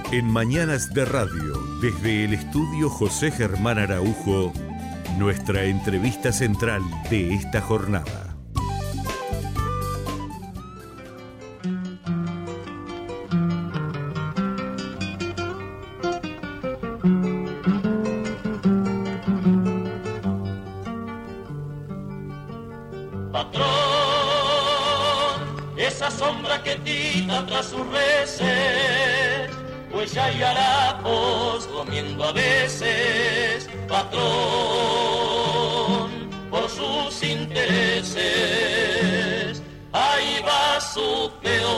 En Mañanas de Radio, desde el estudio José Germán Araujo, nuestra entrevista central de esta jornada. Patrón, esa sombra que tira tras sus reses, pues ya hay harapos comiendo a veces. Patrón, por sus intereses, ahí va su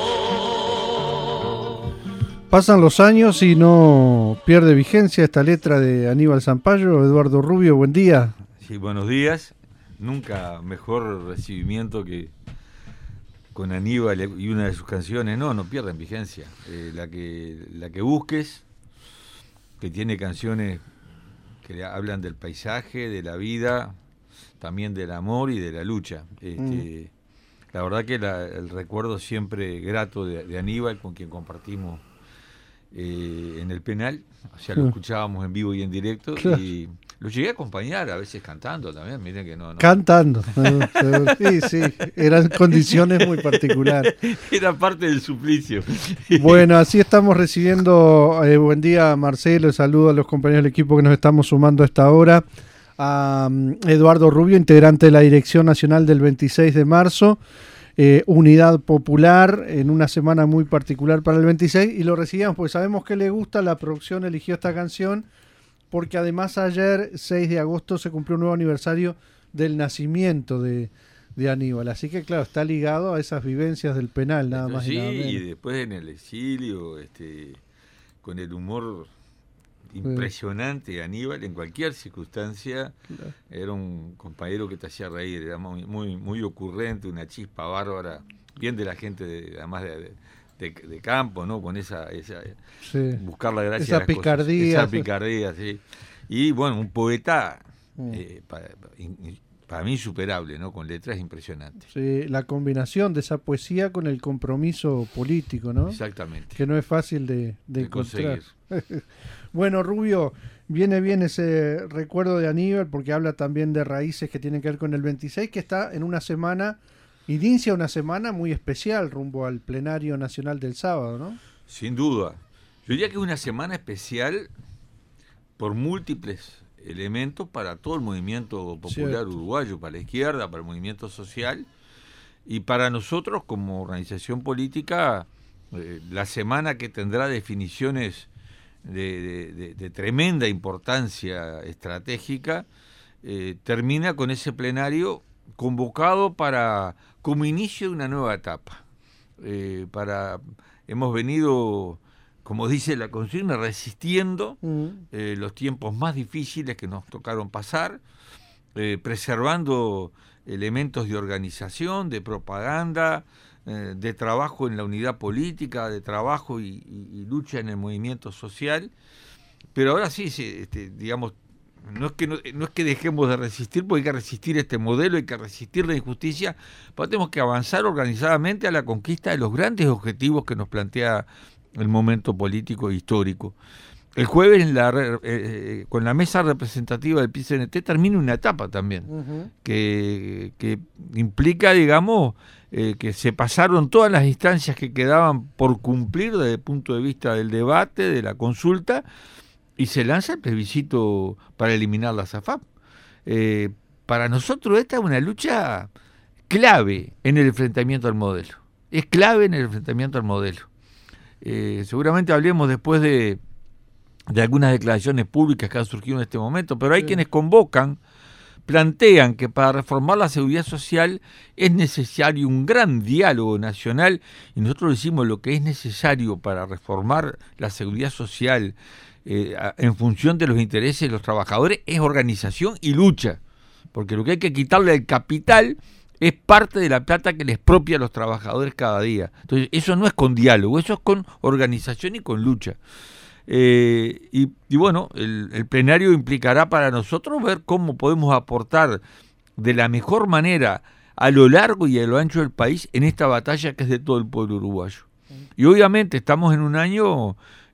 peor. Pasan los años y no pierde vigencia esta letra de Aníbal Zampayo. Eduardo Rubio, buen día. Sí, buenos días. Nunca mejor recibimiento que con Aníbal y una de sus canciones. No pierden vigencia. La que busques, que tiene canciones que hablan del paisaje, de la vida, también del amor y de la lucha. La verdad que el recuerdo siempre grato de Aníbal, con quien compartimos en el penal, o sea, lo escuchábamos en vivo y en directo, y lo llegué a acompañar, a veces cantando también, miren que no. Cantando, sí, eran condiciones muy particulares. Era parte del suplicio. Bueno, así estamos recibiendo, buen día Marcelo, saludo a los compañeros del equipo que nos estamos sumando a esta hora, a Eduardo Rubio, integrante de la Dirección Nacional del 26 de marzo, Unidad Popular, en una semana muy particular para el 26, y lo recibíamos porque sabemos que le gusta, la producción eligió esta canción, porque además ayer, 6 de agosto, se cumplió un nuevo aniversario del nacimiento de Aníbal, así que claro, está ligado a esas vivencias del penal, nada más sí, y nada menos. Y después en el exilio, con el humor impresionante de Aníbal, en cualquier circunstancia, era un compañero que te hacía reír, era muy ocurrente, una chispa bárbara, bien de la gente, además de campo, ¿no? Con esa buscar la gracia esa de las picardía. Esa picardía, sí. Y bueno, un poeta para mí insuperable, ¿no? Con letras impresionantes. Sí, la combinación de esa poesía con el compromiso político, ¿no? Exactamente. Que no es fácil de encontrar. Conseguir. Bueno, Rubio, viene bien ese recuerdo de Aníbal porque habla también de raíces que tienen que ver con el 26, que está en una semana, inicia una semana muy especial rumbo al plenario nacional del sábado, ¿no? Sin duda. Yo diría que es una semana especial por múltiples elementos para todo el movimiento popular uruguayo, para la izquierda, para el movimiento social, y para nosotros como organización política, la semana que tendrá definiciones de tremenda importancia estratégica, termina con ese plenario convocado como inicio de una nueva etapa. Hemos venido, como dice la consigna, resistiendo los tiempos más difíciles que nos tocaron pasar, preservando elementos de organización, de propaganda, de trabajo en la unidad política, de trabajo y lucha en el movimiento social. Pero ahora sí, digamos, no es que dejemos de resistir, porque hay que resistir este modelo, hay que resistir la injusticia, pero tenemos que avanzar organizadamente a la conquista de los grandes objetivos que nos plantea el momento político e histórico. El jueves, con la mesa representativa del PCNT, termina una etapa también, que implica, digamos, que se pasaron todas las instancias que quedaban por cumplir desde el punto de vista del debate, de la consulta, y se lanza el plebiscito para eliminar la SAFAP. Para nosotros esta es una lucha clave en el enfrentamiento al modelo. Es clave en el enfrentamiento al modelo. Seguramente hablemos después de algunas declaraciones públicas que han surgido en este momento, pero hay quienes plantean que para reformar la seguridad social es necesario un gran diálogo nacional, y nosotros decimos lo que es necesario para reformar la seguridad social en función de los intereses de los trabajadores es organización y lucha, porque lo que hay que quitarle al capital es parte de la plata que les expropia a los trabajadores cada día. Entonces eso no es con diálogo, eso es con organización y con lucha. Y bueno, el plenario implicará para nosotros ver cómo podemos aportar de la mejor manera a lo largo y a lo ancho del país en esta batalla que es de todo el pueblo uruguayo. Y obviamente estamos en un año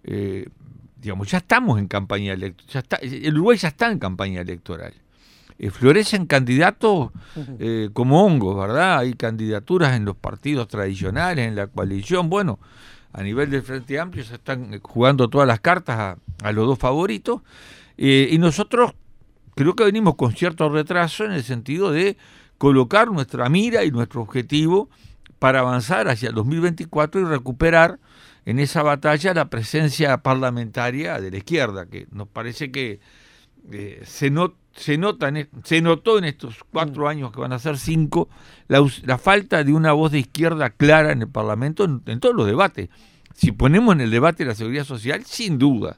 digamos, ya estamos en campaña electoral, el Uruguay ya está en campaña electoral. Florecen candidatos como hongos, ¿verdad? Hay candidaturas en los partidos tradicionales, en la coalición. Bueno, a nivel del Frente Amplio se están jugando todas las cartas a los dos favoritos. Y nosotros creo que venimos con cierto retraso en el sentido de colocar nuestra mira y nuestro objetivo para avanzar hacia el 2024 y recuperar en esa batalla la presencia parlamentaria de la izquierda, que nos parece que se notó en estos 4 años, que van a ser 5, la falta de una voz de izquierda clara en el Parlamento en todos los debates. Si ponemos en el debate la seguridad social, sin duda,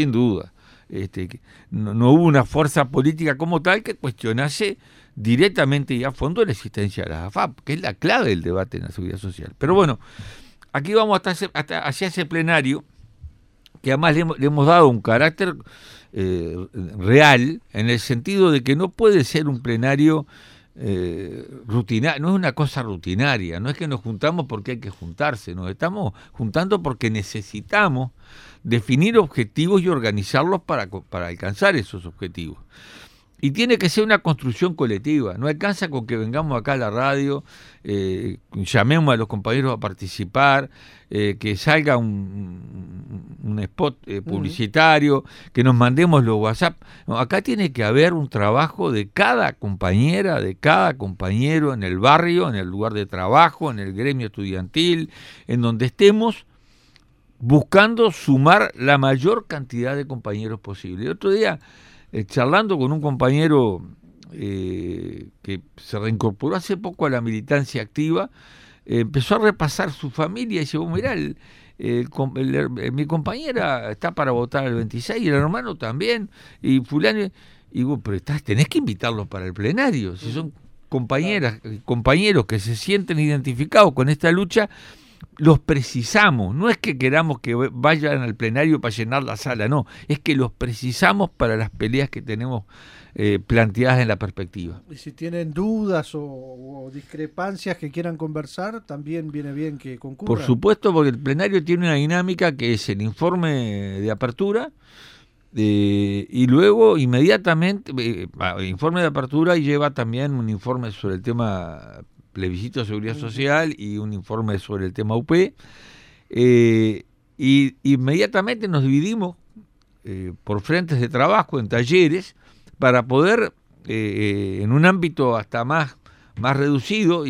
no hubo una fuerza política como tal que cuestionase directamente y a fondo la existencia de las AFAP, que es la clave del debate en la seguridad social. Pero bueno, aquí vamos hacia ese plenario, que además le hemos dado un carácter real, en el sentido de que no puede ser un plenario rutinario, no es una cosa rutinaria, no es que nos juntamos porque hay que juntarse, nos estamos juntando porque necesitamos definir objetivos y organizarlos para alcanzar esos objetivos. Y tiene que ser una construcción colectiva, no alcanza con que vengamos acá a la radio, llamemos a los compañeros a participar, que salga un spot publicitario, que nos mandemos los WhatsApp. No, acá tiene que haber un trabajo de cada compañera, de cada compañero en el barrio, en el lugar de trabajo, en el gremio estudiantil, en donde estemos buscando sumar la mayor cantidad de compañeros posible. El otro día, charlando con un compañero que se reincorporó hace poco a la militancia activa, empezó a repasar su familia y dice, mirá, mi compañera está para votar el 26 y el hermano también, y fulano, y digo, pero tenés que invitarlos para el plenario, si son compañeras, compañeros que se sienten identificados con esta lucha, los precisamos, no es que queramos que vayan al plenario para llenar la sala, no, es que los precisamos para las peleas que tenemos planteadas en la perspectiva. Y si tienen dudas o discrepancias que quieran conversar, también viene bien que concurran. Por supuesto, porque el plenario tiene una dinámica que es el informe de apertura, y luego inmediatamente, informe de apertura, y lleva también un informe sobre el tema plebiscito de seguridad social y un informe sobre el tema UP, y inmediatamente nos dividimos por frentes de trabajo, en talleres, para poder en un ámbito hasta más reducido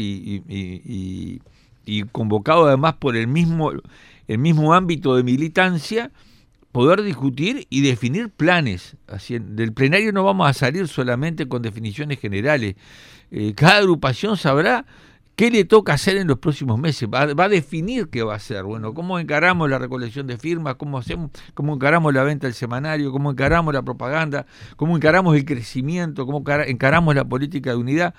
y convocado además por el mismo ámbito de militancia, poder discutir y definir planes. Así, del plenario no vamos a salir solamente con definiciones generales. Cada agrupación sabrá qué le toca hacer en los próximos meses, va a definir qué va a hacer. Bueno, cómo encaramos la recolección de firmas, cómo encaramos la venta del semanario, cómo encaramos la propaganda, cómo encaramos el crecimiento, cómo encaramos la política de unidad.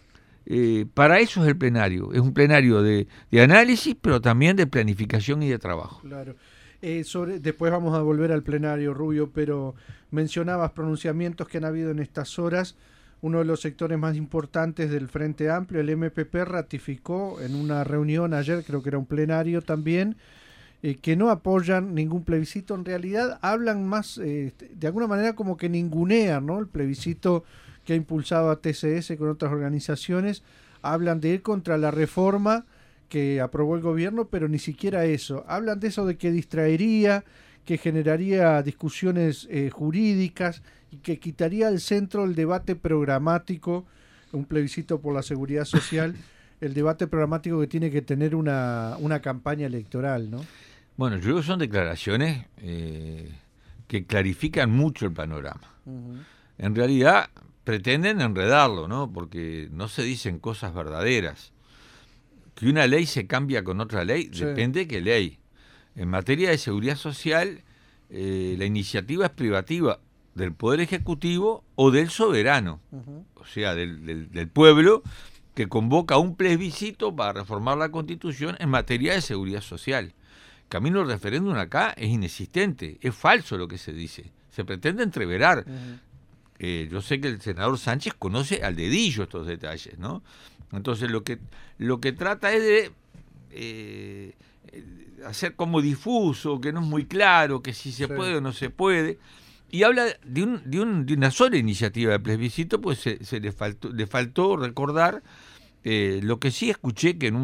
Para eso es el plenario, es un plenario de análisis, pero también de planificación y de trabajo. Claro. Después vamos a volver al plenario, Rubio, pero mencionabas pronunciamientos que han habido en estas horas. Uno de los sectores más importantes del Frente Amplio, el MPP, ratificó en una reunión ayer, creo que era un plenario también, que no apoyan ningún plebiscito. En realidad hablan más, de alguna manera como que ningunean, ¿no?, el plebiscito que ha impulsado a TCS con otras organizaciones. Hablan de ir contra la reforma que aprobó el gobierno, pero ni siquiera eso. Hablan de eso, de que distraería, que generaría discusiones jurídicas y que quitaría del centro el debate programático, un plebiscito por la seguridad social, el debate programático que tiene que tener una campaña electoral, ¿no? Bueno, yo creo que son declaraciones que clarifican mucho el panorama. Uh-huh. En realidad pretenden enredarlo, ¿no?, porque no se dicen cosas verdaderas. Que una ley se cambia con otra ley, sí, depende de qué ley. En materia de seguridad social, la iniciativa es privativa del Poder Ejecutivo o del soberano, uh-huh, o sea, del pueblo, que convoca un plebiscito para reformar la Constitución en materia de seguridad social. El camino del referéndum acá es inexistente, es falso lo que se dice, se pretende entreverar. Uh-huh. Yo sé que el senador Sánchez conoce al dedillo estos detalles, ¿no? Entonces lo que trata es de hacer como difuso, que no es muy claro, que si se puede o no se puede. Y habla de una sola iniciativa de plebiscito, pues le faltó recordar lo que sí escuché, que en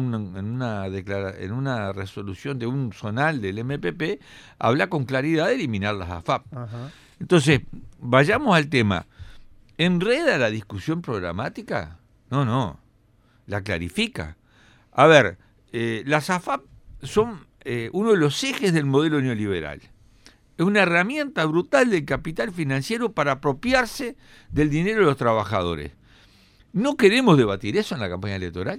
una resolución de un zonal del MPP habla con claridad de eliminar las AFAP. Ajá. Entonces, vayamos al tema. ¿Enreda la discusión programática? No, la clarifica. A ver, las AFAP son uno de los ejes del modelo neoliberal. Es una herramienta brutal del capital financiero para apropiarse del dinero de los trabajadores. ¿No queremos debatir eso en la campaña electoral?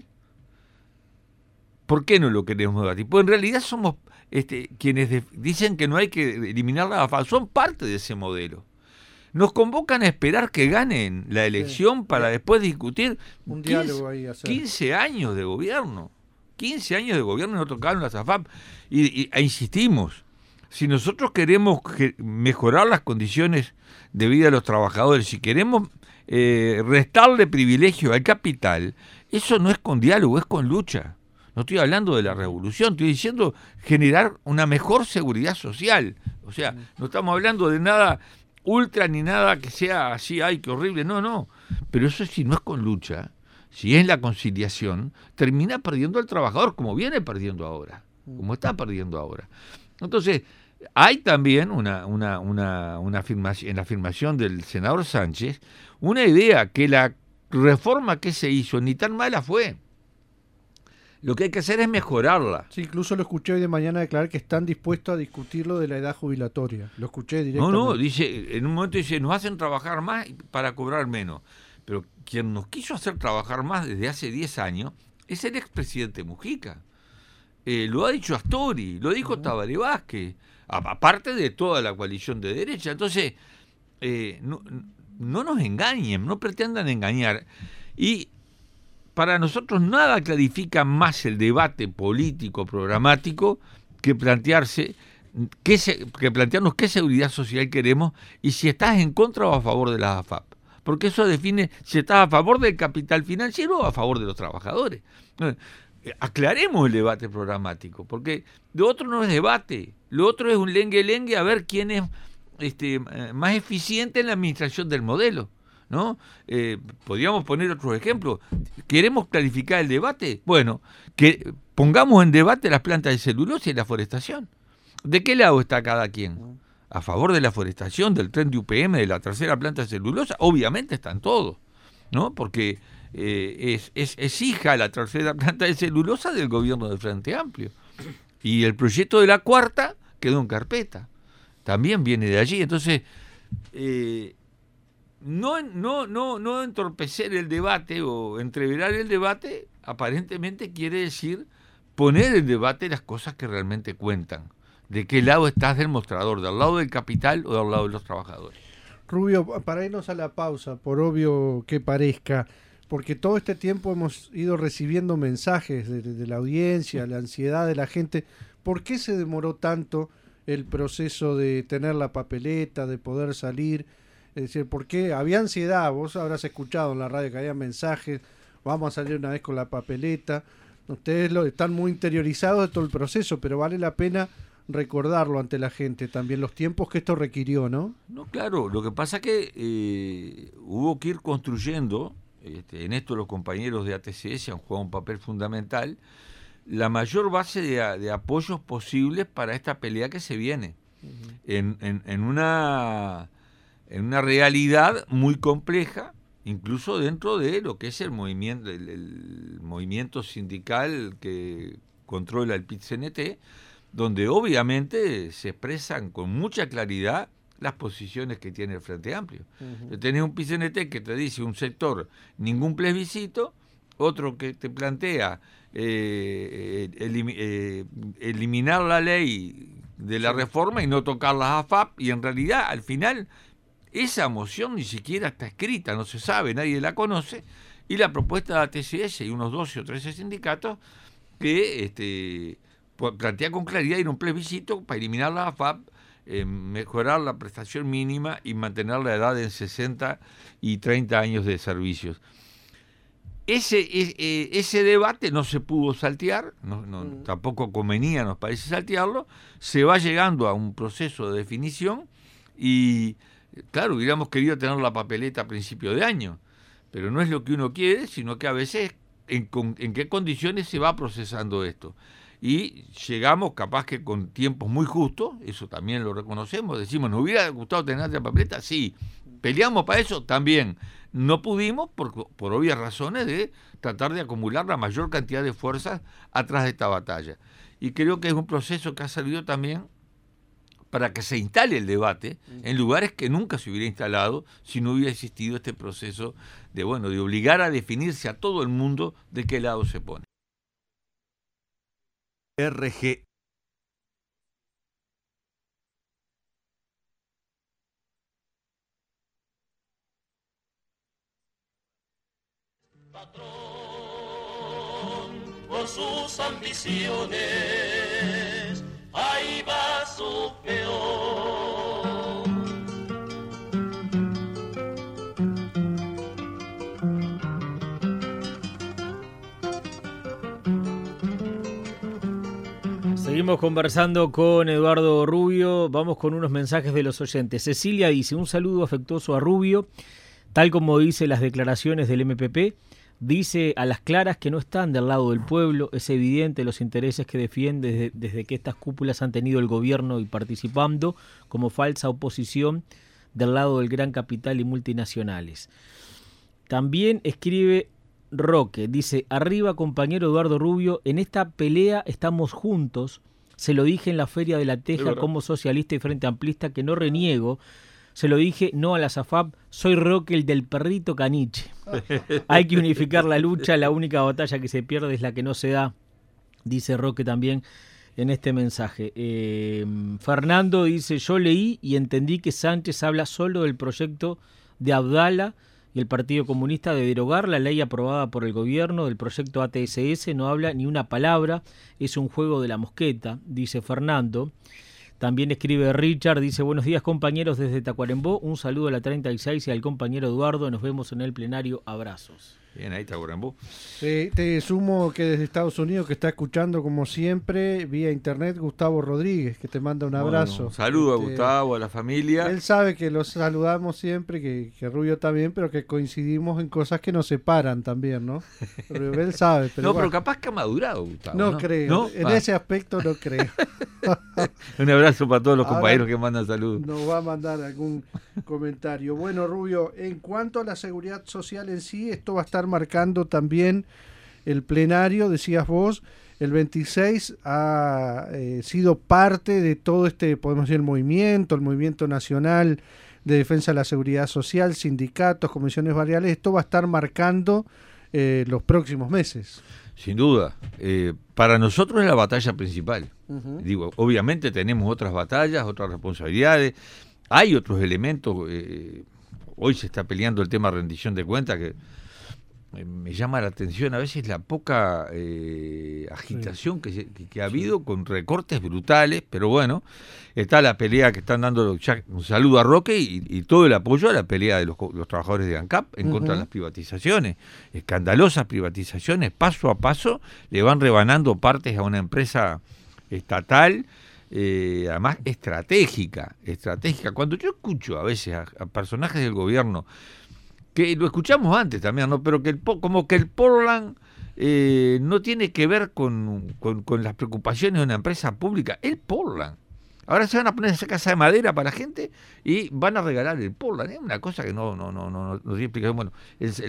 ¿Por qué no lo queremos debatir? Pues en realidad somos quienes dicen que no hay que eliminar la AFAP, son parte de ese modelo. Nos convocan a esperar que ganen la elección para después discutir un diálogo ahí 15 años de gobierno. 15 años de gobierno y no tocaron las AFAP. E insistimos, si nosotros queremos mejorar las condiciones de vida de los trabajadores, si queremos restarle privilegio al capital, eso no es con diálogo, es con lucha. No estoy hablando de la revolución, estoy diciendo generar una mejor seguridad social. O sea, no estamos hablando de nada ultra ni nada que sea así, ay, qué horrible, no. Pero eso si no es con lucha, si es la conciliación, termina perdiendo al trabajador, como viene perdiendo ahora, como está perdiendo ahora. Entonces, hay también una afirmación, en la afirmación del senador Sánchez, una idea que la reforma que se hizo ni tan mala fue. Lo que hay que hacer es mejorarla. Sí, incluso lo escuché hoy de mañana declarar que están dispuestos a discutirlo de la edad jubilatoria. Lo escuché directamente. No, dice, en un momento dice, nos hacen trabajar más para cobrar menos. Pero quien nos quiso hacer trabajar más desde hace 10 años es el expresidente Mujica. Lo ha dicho Astori, lo dijo Tabaré Vázquez, aparte de toda la coalición de derecha. Entonces, no nos engañen, no pretendan engañar. Y para nosotros nada clarifica más el debate político programático que plantearnos qué seguridad social queremos y si estás en contra o a favor de las AFAP. Porque eso define si estás a favor del capital financiero o a favor de los trabajadores. Aclaremos el debate programático, porque lo otro no es debate, lo otro es un lengue-lengue a ver quién es más eficiente en la administración del modelo, ¿no? Podríamos poner otros ejemplos. ¿Queremos clarificar el debate? Bueno, que pongamos en debate las plantas de celulosa y la forestación. ¿De qué lado está cada quien? ¿A favor de la forestación, del tren de UPM, de la tercera planta de celulosa? Obviamente están todos, ¿no? Porque es hija la tercera planta de celulosa del gobierno del Frente Amplio. Y el proyecto de la cuarta quedó en carpeta. También viene de allí. Entonces, no entorpecer el debate o entreverar el debate, aparentemente quiere decir poner en debate las cosas que realmente cuentan. ¿De qué lado estás del mostrador? ¿Del lado del capital o del lado de los trabajadores? Rubio, para irnos a la pausa, por obvio que parezca, porque todo este tiempo hemos ido recibiendo mensajes de la audiencia, la ansiedad de la gente. ¿Por qué se demoró tanto el proceso de tener la papeleta, de poder salir? Es decir, ¿por qué? Había ansiedad, vos habrás escuchado en la radio que había mensajes, vamos a salir una vez con la papeleta. Ustedes están muy interiorizados de todo el proceso, pero vale la pena recordarlo ante la gente también, los tiempos que esto requirió, ¿no? No, claro, lo que pasa es que hubo que ir construyendo, en esto los compañeros de ATCS han jugado un papel fundamental, la mayor base de apoyos posibles para esta pelea que se viene, en una realidad muy compleja, incluso dentro de lo que es el movimiento sindical que controla el PIT-CNT, donde obviamente se expresan con mucha claridad las posiciones que tiene el Frente Amplio. Tenés un PIT-CNT que te dice un sector, ningún plebiscito, otro que te plantea eliminar la ley de la reforma y no tocar las AFAP, y en realidad al final esa moción ni siquiera está escrita, no se sabe, nadie la conoce, y la propuesta de ATCS y unos 12 o 13 sindicatos que plantea con claridad ir a un plebiscito para eliminar la AFAP, mejorar la prestación mínima y mantener la edad en 60 y 30 años de servicios. ese debate no se pudo saltear, tampoco convenía, nos parece, saltearlo. Se va llegando a un proceso de definición y, claro, hubiéramos querido tener la papeleta a principio de año, pero no es lo que uno quiere, sino que a veces en qué condiciones se va procesando esto. Y llegamos capaz que con tiempos muy justos, eso también lo reconocemos, decimos, ¿nos hubiera gustado tener la papeleta? Sí. ¿Peleamos para eso? También. No pudimos por obvias razones de tratar de acumular la mayor cantidad de fuerzas atrás de esta batalla. Y creo que es un proceso que ha servido también para que se instale el debate en lugares que nunca se hubiera instalado si no hubiera existido este proceso de obligar a definirse a todo el mundo de qué lado se pone. RG. Patrón, por sus ambiciones, ahí va su peor. Seguimos conversando con Eduardo Rubio, vamos con unos mensajes de los oyentes. Cecilia dice, un saludo afectuoso a Rubio, tal como dice las declaraciones del MPP, dice a las claras que no están del lado del pueblo, es evidente los intereses que defiende desde que estas cúpulas han tenido el gobierno y participando como falsa oposición del lado del gran capital y multinacionales. También escribe Roque, dice, arriba compañero Eduardo Rubio, en esta pelea estamos juntos, se lo dije en la Feria de la Teja como socialista y frente amplista que no reniego, se lo dije no a la SAFAP, soy Roque el del perrito caniche. Hay que unificar la lucha, la única batalla que se pierde es la que no se da, dice Roque también en este mensaje. Fernando dice, yo leí y entendí que Sánchez habla solo del proyecto de Abdala y el Partido Comunista de derogar la ley aprobada por el gobierno, del proyecto ATSS, no habla ni una palabra, es un juego de la mosqueta, dice Fernando. También escribe Richard, dice, buenos días compañeros desde Tacuarembó, un saludo a la 36 y al compañero Eduardo, nos vemos en el plenario, abrazos. Bien, ahí Tacuarembó. Te sumo que desde Estados Unidos, que está escuchando como siempre, vía internet, Gustavo Rodríguez, que te manda un abrazo. Un saludo a Gustavo, a la familia. Él sabe que los saludamos siempre, que Rubio también, pero que coincidimos en cosas que nos separan también, ¿no? Pero él sabe. Pero pero capaz que ha madurado, Gustavo. No creo, ¿no? En ese aspecto no creo. Un abrazo para todos los compañeros que mandan saludos. Nos va a mandar algún comentario. Bueno, Rubio, en cuanto a la seguridad social en sí, esto va a estar marcando también el plenario, decías vos, el 26 ha sido parte de todo este, podemos decir, el movimiento nacional de defensa de la seguridad social, sindicatos, comisiones barriales, esto va a estar marcando los próximos meses. Sin duda, para nosotros es la batalla principal. Digo, obviamente tenemos otras batallas, otras responsabilidades, hay otros elementos, hoy se está peleando el tema de rendición de cuentas, que me llama la atención a veces la poca agitación que ha habido con recortes brutales, pero bueno, está la pelea que están dando, un saludo a Roque y todo el apoyo a la pelea de los trabajadores de ANCAP en contra de las privatizaciones, escandalosas privatizaciones, paso a paso le van rebanando partes a una empresa estatal, además estratégica. Cuando yo escucho a veces a personajes del gobierno, que lo escuchamos antes también, ¿no? Pero que como que el Portland no tiene que ver con las preocupaciones de una empresa pública. El Portland. Ahora se van a poner esa casa de madera para la gente y van a regalar el Portland. Es una cosa que no tiene explicación. Bueno,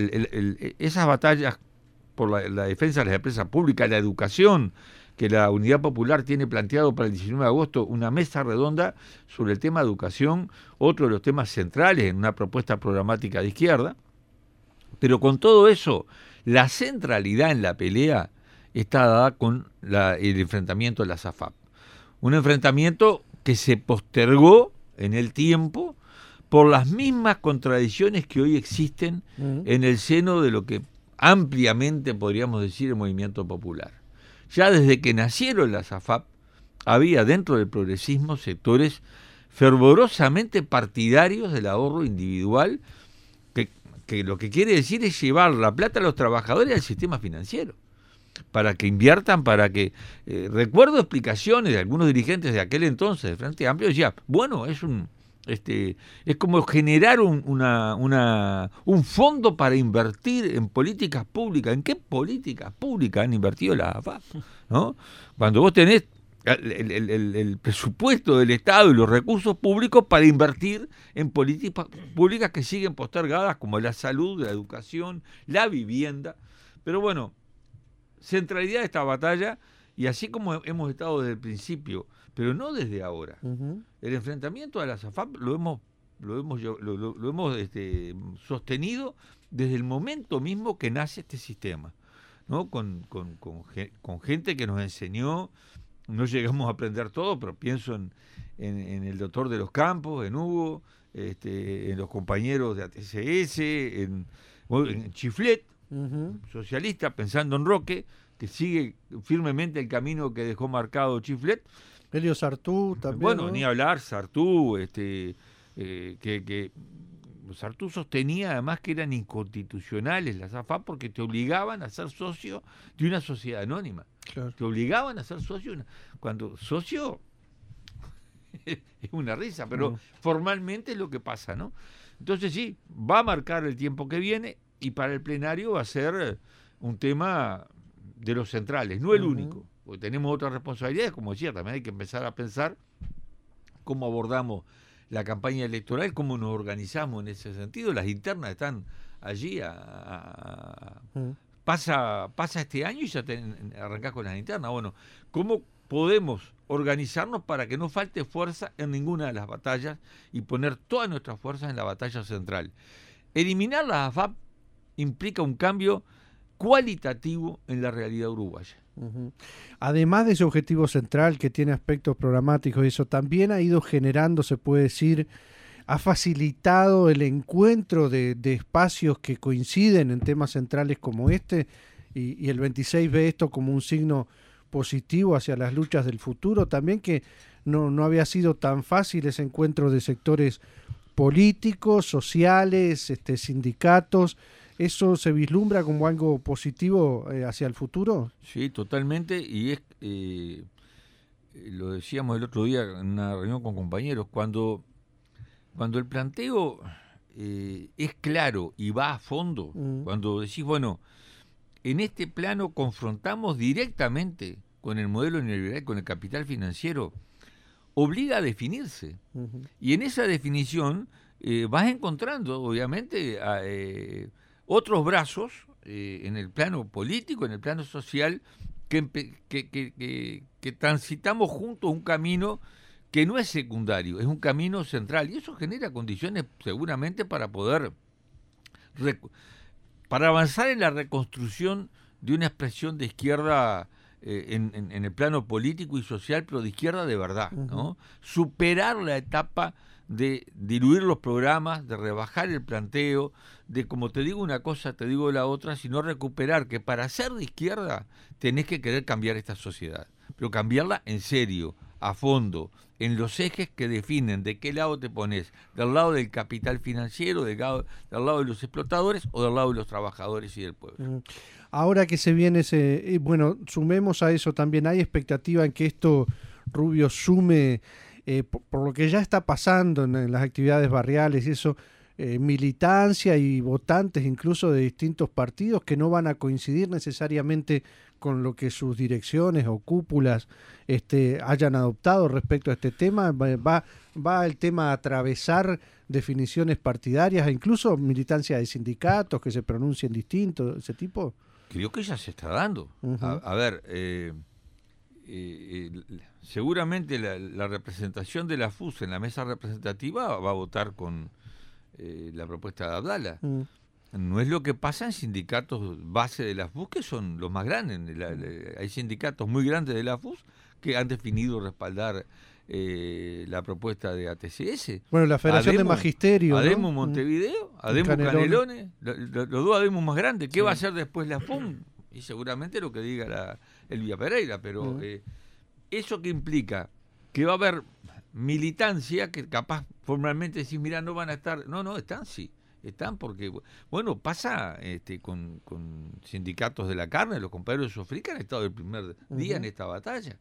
esas batallas por la defensa de las empresas públicas, la educación, que la Unidad Popular tiene planteado para el 19 de agosto una mesa redonda sobre el tema de educación, otro de los temas centrales en una propuesta programática de izquierda. Pero con todo eso, la centralidad en la pelea está dada con el enfrentamiento de la SAFAP. Un enfrentamiento que se postergó en el tiempo por las mismas contradicciones que hoy existen en el seno de lo que ampliamente podríamos decir el movimiento popular. Ya desde que nacieron las AFAP, había dentro del progresismo sectores fervorosamente partidarios del ahorro individual, que que lo que quiere decir es llevar la plata a los trabajadores al sistema financiero, para que inviertan, para que... recuerdo explicaciones de algunos dirigentes de aquel entonces, de Frente Amplio, decía, bueno, es como generar un fondo para invertir en políticas públicas. ¿En qué políticas públicas han invertido las AFAP? ¿No? Cuando vos tenés el presupuesto del Estado y los recursos públicos para invertir en políticas públicas que siguen postergadas, como la salud, la educación, la vivienda. Pero bueno, centralidad de esta batalla, y así como hemos estado desde el principio, pero no desde ahora. Uh-huh. El enfrentamiento a las AFAP lo hemos sostenido desde el momento mismo que nace este sistema, ¿no? Con gente que nos enseñó. No llegamos a aprender todo, pero pienso en el doctor de los Campos, en Hugo, en los compañeros de ATCS, en Chiflet, uh-huh, socialista, pensando en Roque, que sigue firmemente el camino que dejó marcado Chiflet. Elio Sartú también. Bueno, ¿no? Ni hablar, Sartú, que Sartú sostenía además que eran inconstitucionales las AFAP porque te obligaban a ser socio de una sociedad anónima. Claro. Te obligaban a ser socio, cuando socio es una risa, pero formalmente es lo que pasa, ¿no? Entonces sí, va a marcar el tiempo que viene y para el plenario va a ser un tema de los centrales, no el único, porque tenemos otras responsabilidades, como decía, también hay que empezar a pensar cómo abordamos la campaña electoral, cómo nos organizamos en ese sentido. Las internas están allí pasa este año y ya arrancás con las internas. Bueno, ¿cómo podemos organizarnos para que no falte fuerza en ninguna de las batallas y poner todas nuestras fuerzas en la batalla central? Eliminar las AFAP implica un cambio cualitativo en la realidad uruguaya. Uh-huh. Además de ese objetivo central que tiene aspectos programáticos, eso también ha ido generando, se puede decir, ha facilitado el encuentro de espacios que coinciden en temas centrales como este, y el 26 ve esto como un signo positivo hacia las luchas del futuro, también que no había sido tan fácil ese encuentro de sectores políticos, sociales, sindicatos. ¿Eso se vislumbra como algo positivo hacia el futuro? Sí, totalmente, y lo decíamos el otro día en una reunión con compañeros, cuando el planteo es claro y va a fondo, cuando decís, bueno, en este plano confrontamos directamente con el modelo neoliberal, con el capital financiero, obliga a definirse. Uh-huh. Y en esa definición vas encontrando, obviamente, otros brazos en el plano político, en el plano social, que transitamos juntos un camino que no es secundario, es un camino central, y eso genera condiciones seguramente para poder para avanzar en la reconstrucción de una expresión de izquierda en el plano político y social, pero de izquierda de verdad, ¿no? Uh-huh. Superar la etapa de diluir los programas, de rebajar el planteo, de como te digo una cosa, te digo la otra, sino recuperar que para ser de izquierda tenés que querer cambiar esta sociedad, pero cambiarla en serio, a fondo, en los ejes que definen de qué lado te pones, del lado del capital financiero, del lado de los explotadores o del lado de los trabajadores y del pueblo. Ahora que se viene bueno, sumemos a eso también, hay expectativa en que esto, Rubio, sume por lo que ya está pasando en las actividades barriales y eso, militancia y votantes incluso de distintos partidos que no van a coincidir necesariamente con lo que sus direcciones o cúpulas hayan adoptado respecto a este tema. Va el tema a atravesar definiciones partidarias e incluso militancia de sindicatos que se pronuncien distintos, ese tipo. Creo que ya se está dando. Uh-huh. A ver, seguramente la representación de la FUS en la mesa representativa va a votar con la propuesta de Abdala. No es lo que pasa en sindicatos base de la FUS, que son los más grandes. Hay sindicatos muy grandes de la FUS que han definido respaldar la propuesta de ATCS. Bueno, la Federación de Magisterio. ADEMU, ¿no? Montevideo, ADEMU Canelones, los dos ADEMU más grandes. ¿Qué va a hacer después la FUM? Y seguramente lo que diga Elvia Pereira, pero eso que implica que va a haber militancia, que capaz formalmente decís, mirá, no van a estar, no, están sí. Están porque, bueno, pasa con sindicatos de la carne, los compañeros de Sofrica han estado el primer día en esta batalla.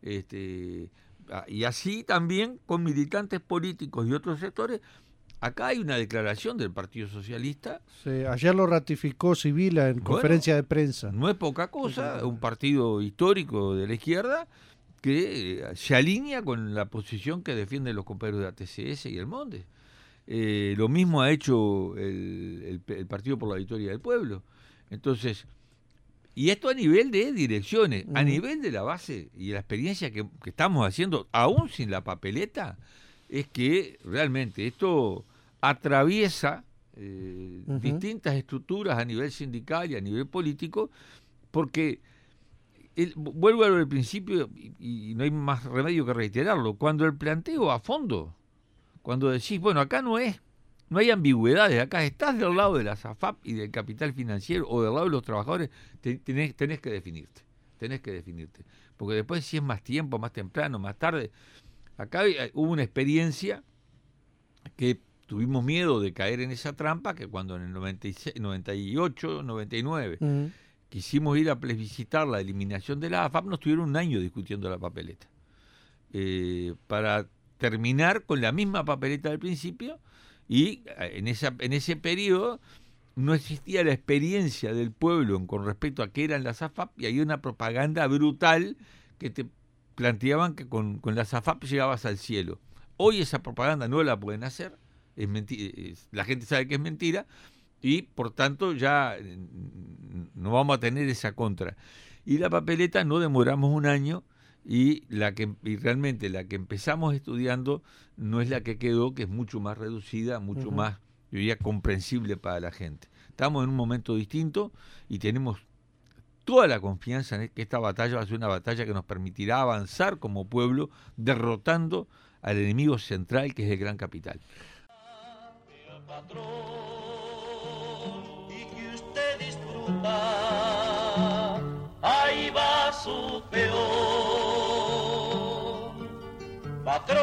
Y así también con militantes políticos y otros sectores. Acá hay una declaración del Partido Socialista. Sí, ayer lo ratificó Sibila en conferencia de prensa. No es poca cosa, un partido histórico de la izquierda que se alinea con la posición que defienden los compañeros de ATCS y el Monte. Lo mismo ha hecho el Partido por la Victoria del Pueblo. Entonces, y esto a nivel de direcciones, a nivel de la base y la experiencia que estamos haciendo, aún sin la papeleta, es que realmente esto atraviesa distintas estructuras a nivel sindical y a nivel político, porque vuelvo a lo del principio y no hay más remedio que reiterarlo. Cuando el planteo a fondo, cuando decís, bueno, acá no hay ambigüedades, acá estás del lado de la SAFAP y del capital financiero o del lado de los trabajadores, tenés que definirte, porque después si es más tiempo, más temprano, más tarde. Acá hubo una experiencia que tuvimos miedo de caer en esa trampa, que cuando en el 98, 99 quisimos ir a plebiscitar la eliminación de la AFAP, nos tuvieron un año discutiendo la papeleta. Para terminar con la misma papeleta del principio, y en ese periodo no existía la experiencia del pueblo con respecto a qué eran las AFAP, y había una propaganda brutal que te planteaban que con las AFAP llegabas al cielo. Hoy esa propaganda no la pueden hacer, es mentira, la gente sabe que es mentira, y por tanto ya no vamos a tener esa contra. Y la papeleta no demoramos un año, y realmente la que empezamos estudiando no es la que quedó, que es mucho más reducida, mucho más, yo diría, comprensible para la gente. Estamos en un momento distinto y tenemos toda la confianza en que esta batalla va a ser una batalla que nos permitirá avanzar como pueblo, derrotando al enemigo central, que es el gran capital. Y que usted disfruta, ahí va su peón, patrón,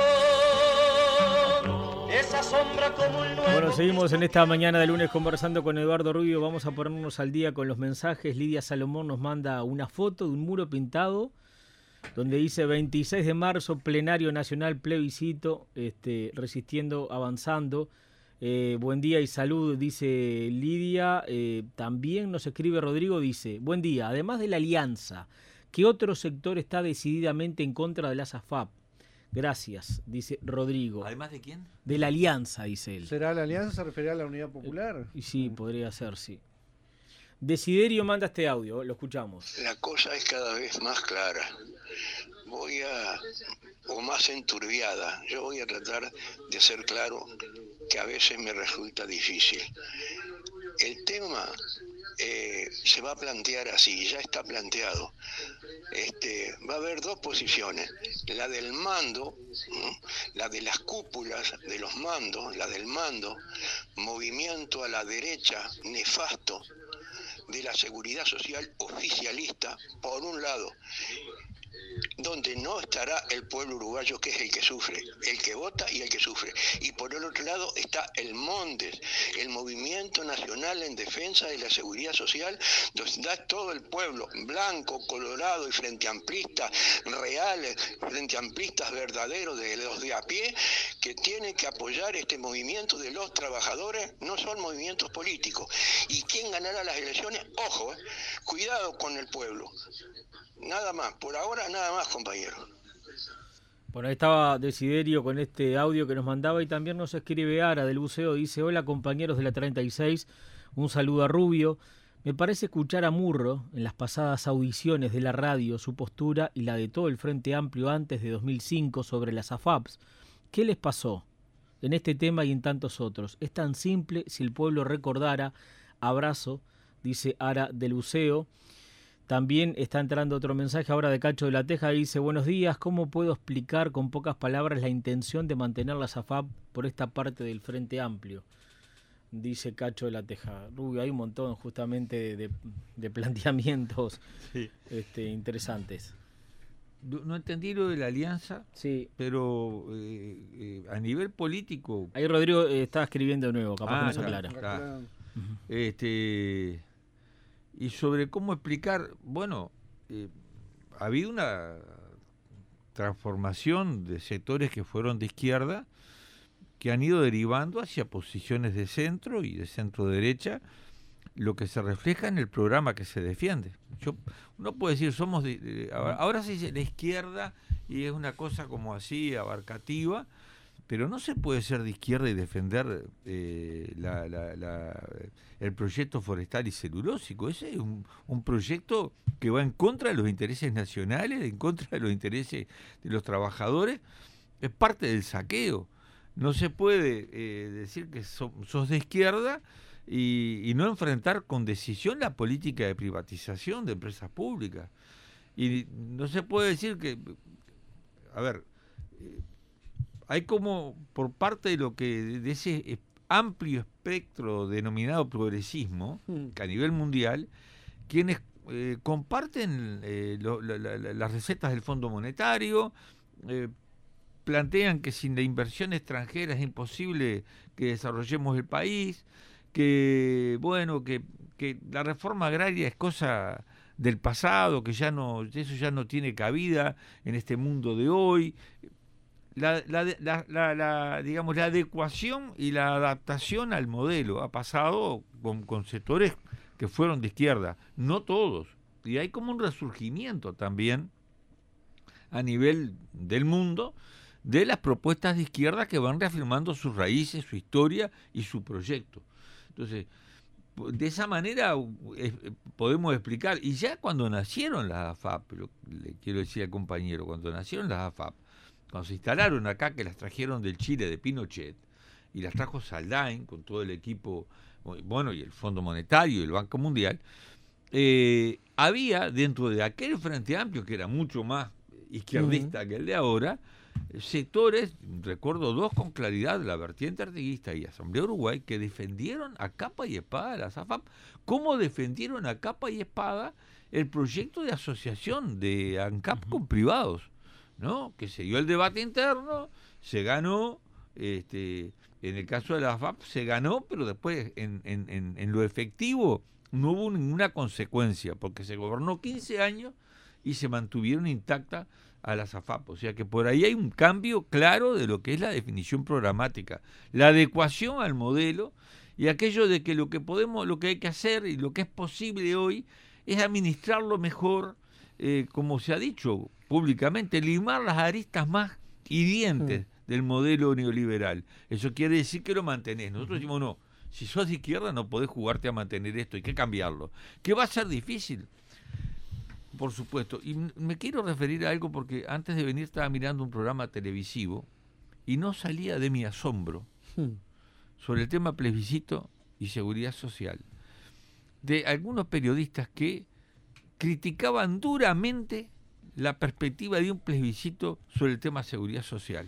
esa sombra como el nuevo. Bueno, seguimos en esta mañana de lunes conversando con Eduardo Rubio. Vamos a ponernos al día con los mensajes. Lidia Salomón nos manda una foto de un muro pintado donde dice 26 de marzo, plenario nacional, plebiscito, resistiendo, avanzando. Buen día y salud, dice Lidia. También nos escribe Rodrigo, dice, buen día, además de la alianza, ¿qué otro sector está decididamente en contra de la SAFAP? Gracias, dice Rodrigo. ¿Además de quién? De la alianza, dice él. ¿Será la alianza? ¿Se referirá a la Unidad Popular? Y sí, podría ser, sí. Desiderio manda este audio, lo escuchamos. La cosa es cada vez más clara. O más enturbiada. Yo voy a tratar de ser claro, que a veces me resulta difícil. El tema se va a plantear así, ya está planteado. Va a haber dos posiciones, la del mando, la de las cúpulas de los mandos, la del mando, movimiento a la derecha nefasto de la seguridad social oficialista, por un lado, donde no estará el pueblo uruguayo, que es el que sufre, el que vota y el que sufre. Y por el otro lado está el Montes, el Movimiento Nacional en Defensa de la Seguridad Social, donde está todo el pueblo, blanco, colorado y frente amplistas reales, frente amplistas verdaderos, de los de a pie, que tienen que apoyar este movimiento de los trabajadores. No son movimientos políticos. ¿Y quién ganará las elecciones? Ojo, cuidado con el pueblo. Nada más, por ahora nada más, compañero. Bueno, ahí estaba Desiderio con este audio que nos mandaba, y también nos escribe Ara del Buceo, dice, hola compañeros de la 36, un saludo a Rubio. Me parece escuchar a Murro en las pasadas audiciones de la radio, su postura y la de todo el Frente Amplio antes de 2005 sobre las AFAPs. ¿Qué les pasó en este tema y en tantos otros? Es tan simple si el pueblo recordara. Abrazo, dice Ara del Buceo. También está entrando otro mensaje ahora de Cacho de la Teja, dice, buenos días, ¿cómo puedo explicar con pocas palabras la intención de mantener la SAFAP por esta parte del Frente Amplio? Dice Cacho de la Teja. Rubio, hay un montón justamente de planteamientos interesantes. No entendí lo de la alianza, Sí. pero a nivel político... Ahí Rodrigo está escribiendo de nuevo, capaz que no se aclara. Está. Y sobre cómo explicar, bueno, ha habido una transformación de sectores que fueron de izquierda, que han ido derivando hacia posiciones de centro y de centro derecha, lo que se refleja en el programa que se defiende. Uno puede decir, somos ahora se dice la izquierda y es una cosa como así abarcativa, pero no se puede ser de izquierda y defender el proyecto forestal y celulósico. Ese es un proyecto que va en contra de los intereses nacionales, en contra de los intereses de los trabajadores, es parte del saqueo. No se puede decir que sos de izquierda y no enfrentar con decisión la política de privatización de empresas públicas. Y no se puede decir que, a ver, hay como por parte de ese amplio espectro denominado progresismo, que a nivel mundial, quienes comparten las recetas del Fondo Monetario, plantean que sin la inversión extranjera es imposible que desarrollemos el país, que bueno, que la reforma agraria es cosa del pasado, que eso ya no tiene cabida en este mundo de hoy. Digamos, la adecuación y la adaptación al modelo ha pasado con sectores que fueron de izquierda, no todos, y hay como un resurgimiento también a nivel del mundo de las propuestas de izquierda que van reafirmando sus raíces, su historia y su proyecto. Entonces, de esa manera podemos explicar, y ya cuando nacieron las AFAP, le quiero decir al compañero, cuando nacieron las AFAP, cuando se instalaron acá, que las trajeron del Chile de Pinochet, y las trajo Saldain con todo el equipo, bueno, y el Fondo Monetario y el Banco Mundial, había dentro de aquel Frente Amplio, que era mucho más izquierdista que el de ahora, sectores, recuerdo dos con claridad, la vertiente artiguista y Asamblea Uruguay, que defendieron a capa y espada las AFAP, como defendieron a capa y espada el proyecto de asociación de ANCAP con privados, ¿no? Que se dio el debate interno, se ganó, en el caso de la AFAP se ganó, pero después en lo efectivo no hubo ninguna consecuencia, porque se gobernó 15 años y se mantuvieron intactas a las AFAP. O sea que por ahí hay un cambio claro de lo que es la definición programática, la adecuación al modelo y aquello de que lo que hay que hacer y lo que es posible hoy es administrarlo mejor, como se ha dicho públicamente, limar las aristas más hirientes del modelo neoliberal. Eso quiere decir que lo mantenés. Nosotros decimos, no, si sos de izquierda no podés jugarte a mantener esto, hay que cambiarlo. ¿Qué va a ser difícil? Por supuesto. Y me quiero referir a algo porque antes de venir estaba mirando un programa televisivo y no salía de mi asombro sobre el tema plebiscito y seguridad social de algunos periodistas que criticaban duramente la perspectiva de un plebiscito sobre el tema seguridad social.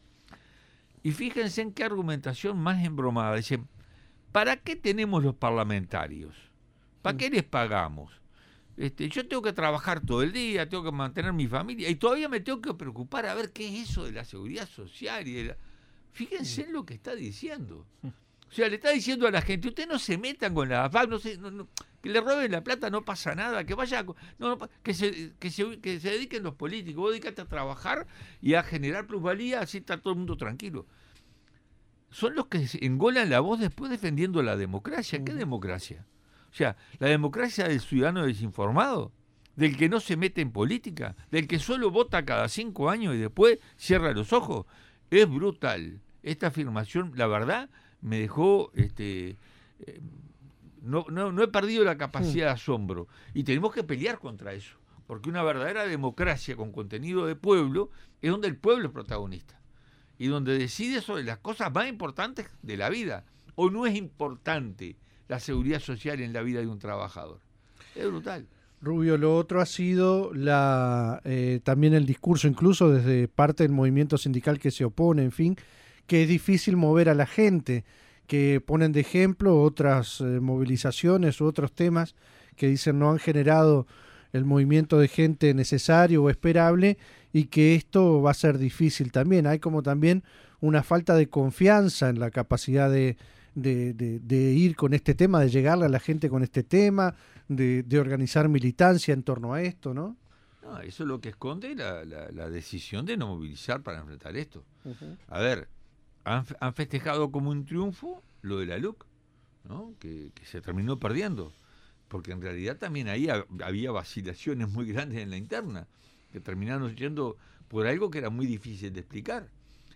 Y fíjense en qué argumentación más embromada. Dicen, ¿para qué tenemos los parlamentarios? ¿Para qué les pagamos? Yo tengo que trabajar todo el día, tengo que mantener mi familia y todavía me tengo que preocupar a ver qué es eso de la seguridad social. Fíjense en lo que está diciendo. O sea, le está diciendo a la gente, ustedes no se metan con la AFAP, que le roben la plata, no pasa nada, que vaya, que se dediquen los políticos, vos dedicate a trabajar y a generar plusvalía, así está todo el mundo tranquilo. Son los que engolan la voz después defendiendo la democracia. ¿Qué democracia? O sea, la democracia del ciudadano desinformado, del que no se mete en política, del que solo vota cada 5 años y después cierra los ojos. Es brutal. Esta afirmación, la verdad, me dejó... No he perdido la capacidad de asombro. Y tenemos que pelear contra eso. Porque una verdadera democracia con contenido de pueblo es donde el pueblo es protagonista. Y donde decide sobre las cosas más importantes de la vida. ¿O no es importante la seguridad social en la vida de un trabajador? Es brutal. Rubio, lo otro ha sido también el discurso, incluso desde parte del movimiento sindical que se opone, en fin, que es difícil mover a la gente, que ponen de ejemplo otras movilizaciones u otros temas que dicen no han generado el movimiento de gente necesario o esperable, y que esto va a ser difícil también. Hay como también una falta de confianza en la capacidad de ir con este tema, de llegarle a la gente con este tema, de organizar militancia en torno a esto, ¿no? No, eso es lo que esconde la decisión de no movilizar para enfrentar esto. A ver, han festejado como un triunfo lo de la LUC, ¿no? Que se terminó perdiendo, porque en realidad también ahí había vacilaciones muy grandes en la interna, que terminaron yendo por algo que era muy difícil de explicar.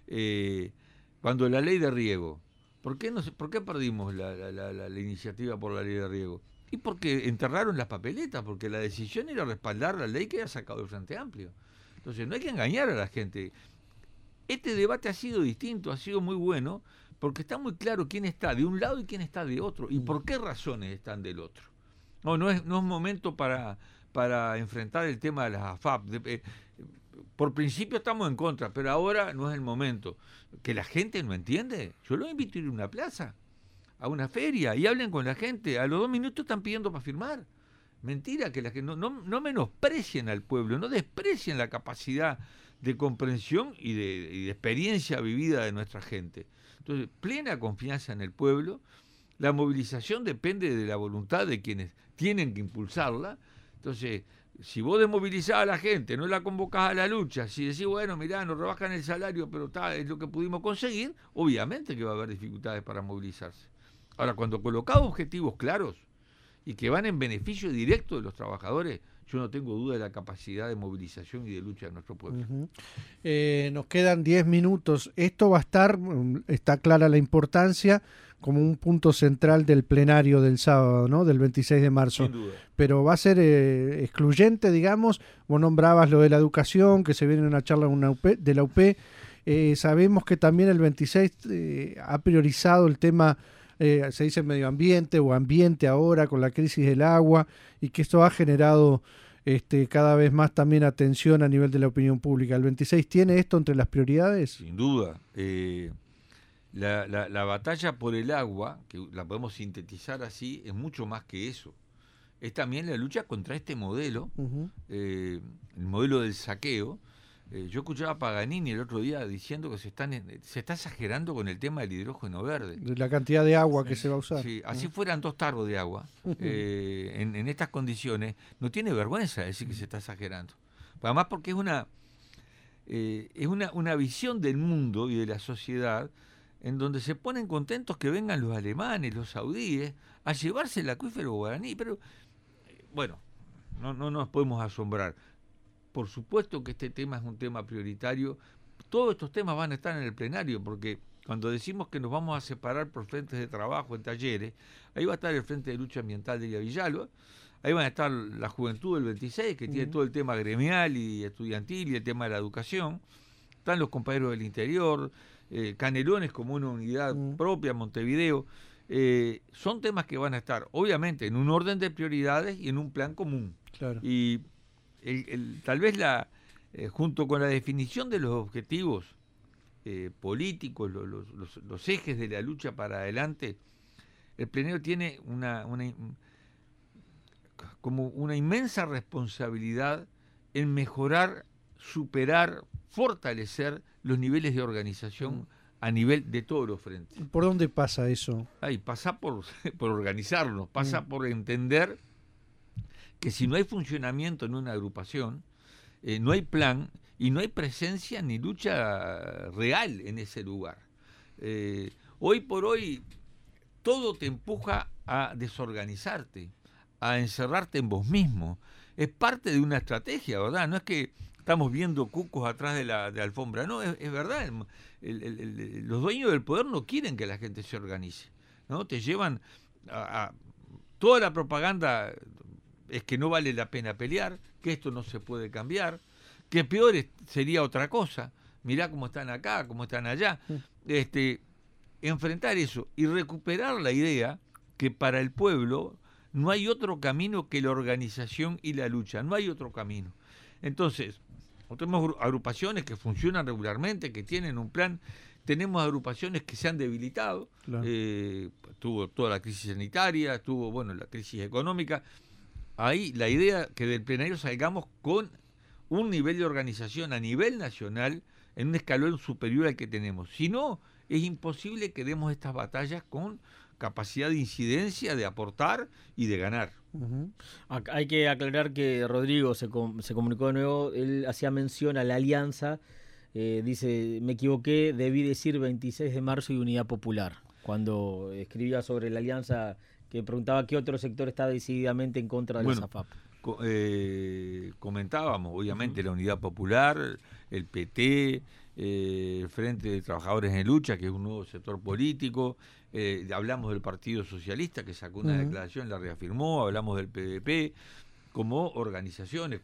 Cuando la ley de riego, ¿por qué perdimos la iniciativa por la ley de riego? Y porque enterraron las papeletas, porque la decisión era respaldar la ley que había sacado el Frente Amplio. Entonces no hay que engañar a la gente. Este debate ha sido distinto, ha sido muy bueno, porque está muy claro quién está de un lado y quién está de otro, y por qué razones están del otro. No es momento para enfrentar el tema de las AFAP. Por principio estamos en contra, pero ahora no es el momento. Que la gente no entiende. Yo lo invito a ir a una plaza, a una feria, y hablen con la gente. A los 2 minutos están pidiendo para firmar. Mentira, que la gente no menosprecien al pueblo, no desprecien la capacidad de comprensión y de experiencia vivida de nuestra gente. Entonces, plena confianza en el pueblo. La movilización depende de la voluntad de quienes tienen que impulsarla. Entonces, si vos desmovilizás a la gente, no la convocás a la lucha, si decís, bueno, mirá, nos rebajan el salario, pero es lo que pudimos conseguir, obviamente que va a haber dificultades para movilizarse. Ahora, cuando colocás objetivos claros y que van en beneficio directo de los trabajadores, yo no tengo duda de la capacidad de movilización y de lucha de nuestro pueblo. Nos quedan 10 minutos. Esto va a estar, está clara la importancia, como un punto central del plenario del sábado, ¿no? Del 26 de marzo. Sin duda. Pero va a ser excluyente, digamos. Vos nombrabas lo de la educación, que se viene una charla de la UP. Sabemos que también el 26 ha priorizado el tema, se dice medio ambiente o ambiente ahora, con la crisis del agua, y que esto ha generado cada vez más también atención a nivel de la opinión pública. ¿El 26 tiene esto entre las prioridades? Sin duda. La batalla por el agua, que la podemos sintetizar así, es mucho más que eso. Es también la lucha contra este modelo, el modelo del saqueo. Yo escuchaba a Paganini el otro día diciendo que se está exagerando con el tema del hidrógeno verde. De la cantidad de agua que se va a usar. Sí, así fueran 2 tarros de agua, en estas condiciones, no tiene vergüenza decir que se está exagerando. Además porque es una visión del mundo y de la sociedad en donde se ponen contentos que vengan los alemanes, los saudíes, a llevarse el acuífero guaraní. Pero, bueno, no nos podemos asombrar. Por supuesto que este tema es un tema prioritario. Todos estos temas van a estar en el plenario, porque cuando decimos que nos vamos a separar por frentes de trabajo en talleres, ahí va a estar el Frente de Lucha Ambiental de Villa Villalba, ahí van a estar la Juventud del 26, que tiene todo el tema gremial y estudiantil y el tema de la educación. Están los compañeros del interior, Canelones como una unidad propia, Montevideo. Son temas que van a estar, obviamente, en un orden de prioridades y en un plan común. Claro. Y tal vez junto con la definición de los objetivos políticos, los ejes de la lucha para adelante, el plenario tiene como una inmensa responsabilidad en mejorar, superar, fortalecer los niveles de organización a nivel de todos los frentes. ¿Por dónde pasa eso? Pasa por organizarnos, pasa por entender que si no hay funcionamiento en una agrupación, no hay plan y no hay presencia ni lucha real en ese lugar. Hoy por hoy todo te empuja a desorganizarte, a encerrarte en vos mismo. Es parte de una estrategia, ¿verdad? No es que estamos viendo cucos atrás de la alfombra, no, es verdad. Los dueños del poder no quieren que la gente se organice, ¿no? Te llevan a toda la propaganda. Es que no vale la pena pelear, que esto no se puede cambiar, que peor sería otra cosa. Mirá cómo están acá, cómo están allá. Enfrentar eso y recuperar la idea que para el pueblo no hay otro camino que la organización y la lucha, no hay otro camino. Entonces, tenemos agrupaciones que funcionan regularmente, que tienen un plan, tenemos agrupaciones que se han debilitado, claro. Tuvo toda la crisis sanitaria, tuvo la crisis económica. ahí la idea que del plenario salgamos con un nivel de organización a nivel nacional en un escalón superior al que tenemos. Si no, es imposible que demos estas batallas con capacidad de incidencia, de aportar y de ganar. Uh-huh. Hay que aclarar que Rodrigo se comunicó de nuevo, él hacía mención a la alianza, dice, me equivoqué, debí decir 26 de marzo y Unidad Popular, cuando escribía sobre la alianza, que preguntaba qué otro sector está decididamente en contra de la SAFAP. Comentábamos, obviamente, la Unidad Popular, el PT, el Frente de Trabajadores en Lucha, que es un nuevo sector político, hablamos del Partido Socialista, que sacó una declaración, la reafirmó, hablamos del PDP, como organizaciones.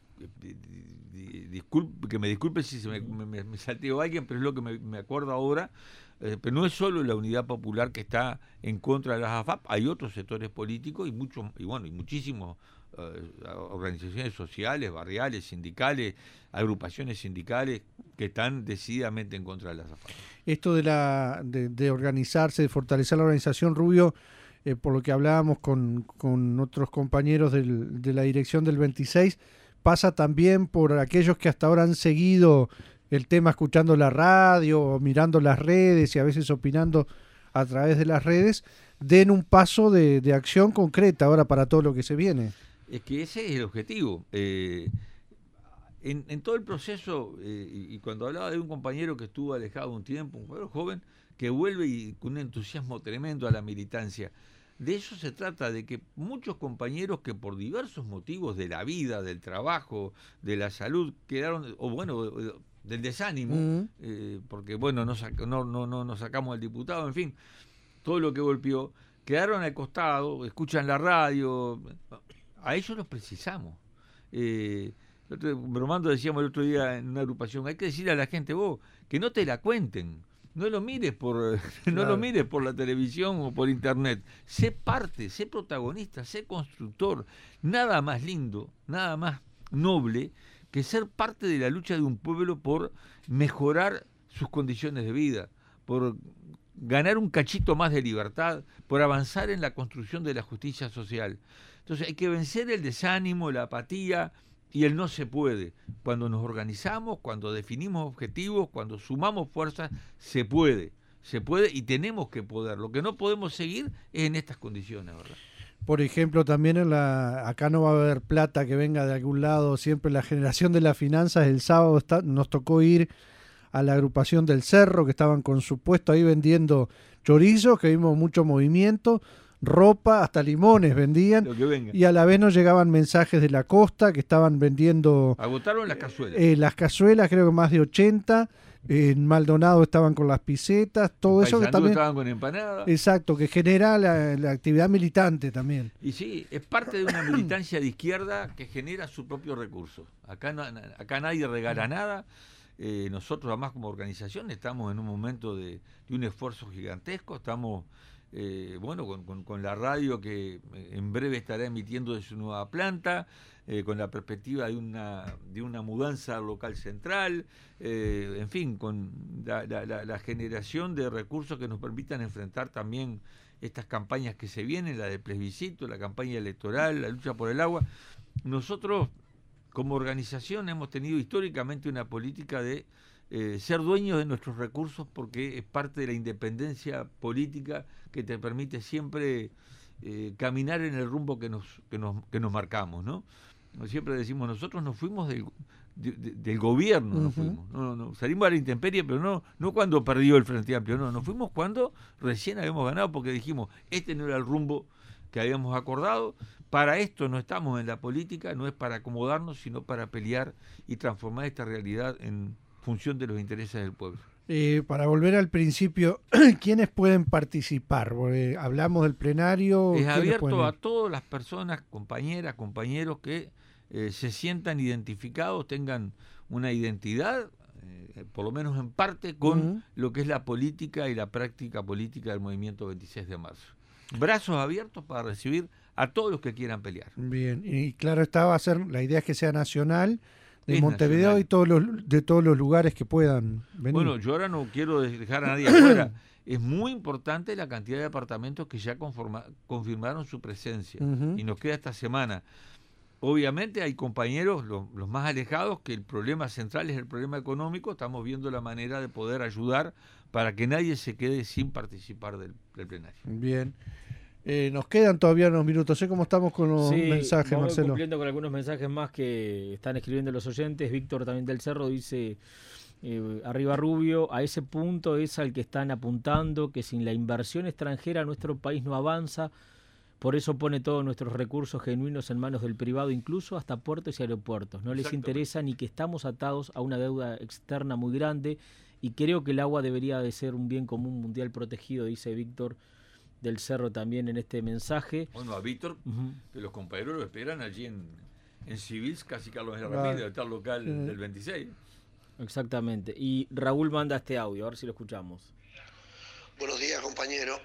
Que me disculpe si me salteo a alguien, pero es lo que me acuerdo ahora. Pero no es solo la Unidad Popular que está en contra de las AFAP, hay otros sectores políticos y muchísimos organizaciones sociales, barriales, sindicales, agrupaciones sindicales que están decididamente en contra de las AFAP. Esto de organizarse, de fortalecer la organización, Rubio, por lo que hablábamos con otros compañeros de la dirección del 26, pasa también por aquellos que hasta ahora han seguido el tema escuchando la radio o mirando las redes y a veces opinando a través de las redes, den un paso de acción concreta ahora para todo lo que se viene. Es que ese es el objetivo. En todo el proceso, y cuando hablaba de un compañero que estuvo alejado un tiempo, un compañero joven, que vuelve y con un entusiasmo tremendo a la militancia, de eso se trata, de que muchos compañeros que por diversos motivos de la vida, del trabajo, de la salud, quedaron, o bueno, del desánimo, porque bueno, no sacamos al diputado, en fin, todo lo que golpeó, quedaron al costado, escuchan la radio, a ellos los precisamos. Bromando decíamos el otro día en una agrupación, hay que decirle a la gente, vos, que no te la cuenten, no lo mires lo mires por la televisión o por internet, sé parte, sé protagonista, sé constructor, nada más lindo, nada más noble que ser parte de la lucha de un pueblo por mejorar sus condiciones de vida, por ganar un cachito más de libertad, por avanzar en la construcción de la justicia social. Entonces hay que vencer el desánimo, la apatía y el no se puede. Cuando nos organizamos, cuando definimos objetivos, cuando sumamos fuerzas, se puede y tenemos que poder. Lo que no podemos seguir es en estas condiciones, ¿verdad? Por ejemplo, también acá no va a haber plata que venga de algún lado, siempre la generación de las finanzas. El sábado nos tocó ir a la agrupación del Cerro, que estaban con su puesto ahí vendiendo chorizos, que vimos mucho movimiento, ropa, hasta limones vendían, Lo que venga. Y a la vez nos llegaban mensajes de la costa que estaban vendiendo... Agotaron las cazuelas. Las cazuelas, creo que más de 80, en Maldonado estaban con las pisetas, todo eso que también... estaban con empanadas. Exacto, que genera la actividad militante también. Y sí, es parte de una militancia de izquierda que genera su propio recurso. Acá nadie regala nada. Nosotros además como organización estamos en un momento de un esfuerzo gigantesco, estamos con la radio que en breve estará emitiendo de su nueva planta, con la perspectiva de una mudanza al local central, en fin, con la generación de recursos que nos permitan enfrentar también estas campañas que se vienen, la de plebiscito, la campaña electoral, la lucha por el agua. Nosotros como organización hemos tenido históricamente una política de ser dueños de nuestros recursos, porque es parte de la independencia política que te permite siempre caminar en el rumbo que nos marcamos, ¿no? Siempre decimos, nosotros nos fuimos del gobierno, nos fuimos, no, salimos a la intemperie, pero no cuando perdió el Frente Amplio, nos fuimos cuando recién habíamos ganado, porque dijimos, este no era el rumbo que habíamos acordado. Para esto no estamos en la política, no es para acomodarnos, sino para pelear y transformar esta realidad en función de los intereses del pueblo. Para volver al principio, ¿quiénes pueden participar? Porque hablamos del plenario. Es abierto a todas las personas, compañeras, compañeros que se sientan identificados, tengan una identidad, por lo menos en parte, con lo que es la política y la práctica política del movimiento 26 de marzo. Brazos abiertos para recibir a todos los que quieran pelear. Bien, y claro, la idea es que sea nacional, de Es Montevideo nacional. y de todos los lugares que puedan venir. Bueno, yo ahora no quiero dejar a nadie afuera. Es muy importante la cantidad de departamentos que ya confirmaron su presencia, y nos queda esta semana. obviamente hay compañeros, los más alejados, que el problema central es el problema económico. Estamos viendo la manera de poder ayudar para que nadie se quede sin participar del plenario. Bien. Nos quedan todavía unos minutos. Sé cómo estamos con los mensajes, vamos Marcelo. Cumpliendo con algunos mensajes más que están escribiendo los oyentes. Víctor también del Cerro dice, arriba Rubio, a ese punto es al que están apuntando, que sin la inversión extranjera nuestro país no avanza. Por eso pone todos nuestros recursos genuinos en manos del privado, incluso hasta puertos y aeropuertos. No les interesa ni que estamos atados a una deuda externa muy grande, y creo que el agua debería de ser un bien común mundial protegido, dice Víctor del Cerro también en este mensaje. Bueno, a Víctor, que los compañeros lo esperan allí en Civils, casi Carlos de Ramírez, el tal local del 26. Exactamente. Y Raúl manda este audio, a ver si lo escuchamos. Buenos días, compañero.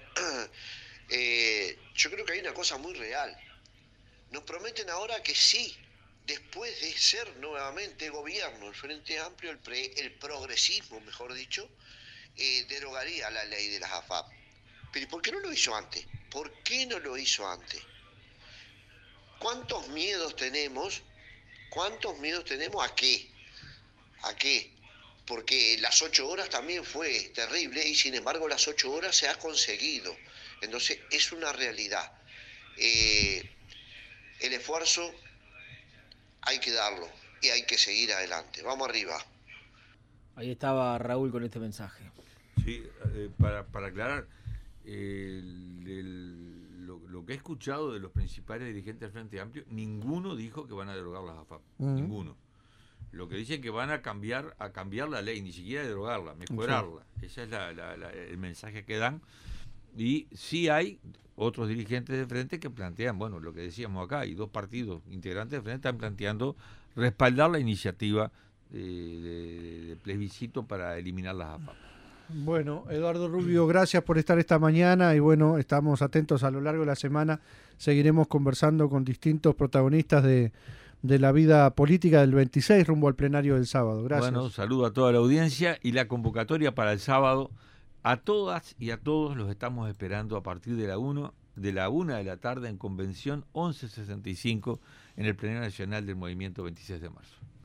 Yo creo que hay una cosa muy real. Nos prometen ahora que sí, después de ser nuevamente gobierno, el Frente Amplio, el progresismo, mejor dicho, derogaría la ley de las AFAP. Pero ¿por qué no lo hizo antes? ¿Por qué no lo hizo antes? ¿Cuántos miedos tenemos? ¿A qué? ¿A qué? Porque las 8 horas también fue terrible y sin embargo las 8 horas se ha conseguido. Entonces es una realidad. El esfuerzo hay que darlo y hay que seguir adelante. Vamos arriba. Ahí estaba Raúl con este mensaje. Sí, para aclarar, lo que he escuchado de los principales dirigentes del Frente Amplio, ninguno dijo que van a derogar las AFAP. Ninguno. Lo que dicen que van a cambiar la ley, ni siquiera derogarla, mejorarla. Sí. Ese es el mensaje que dan. Y sí hay otros dirigentes del Frente que plantean, bueno, lo que decíamos acá, y 2 partidos integrantes del Frente están planteando respaldar la iniciativa de plebiscito para eliminar las AFAP. Bueno, Eduardo Rubio, gracias por estar esta mañana y bueno, estamos atentos a lo largo de la semana. Seguiremos conversando con distintos protagonistas de la vida política del 26 rumbo al plenario del sábado. Gracias. Bueno, saludo a toda la audiencia y la convocatoria para el sábado. A todas y a todos los estamos esperando a partir de la 1 de la tarde en Convención 1165 en el Plenario Nacional del Movimiento 26 de marzo.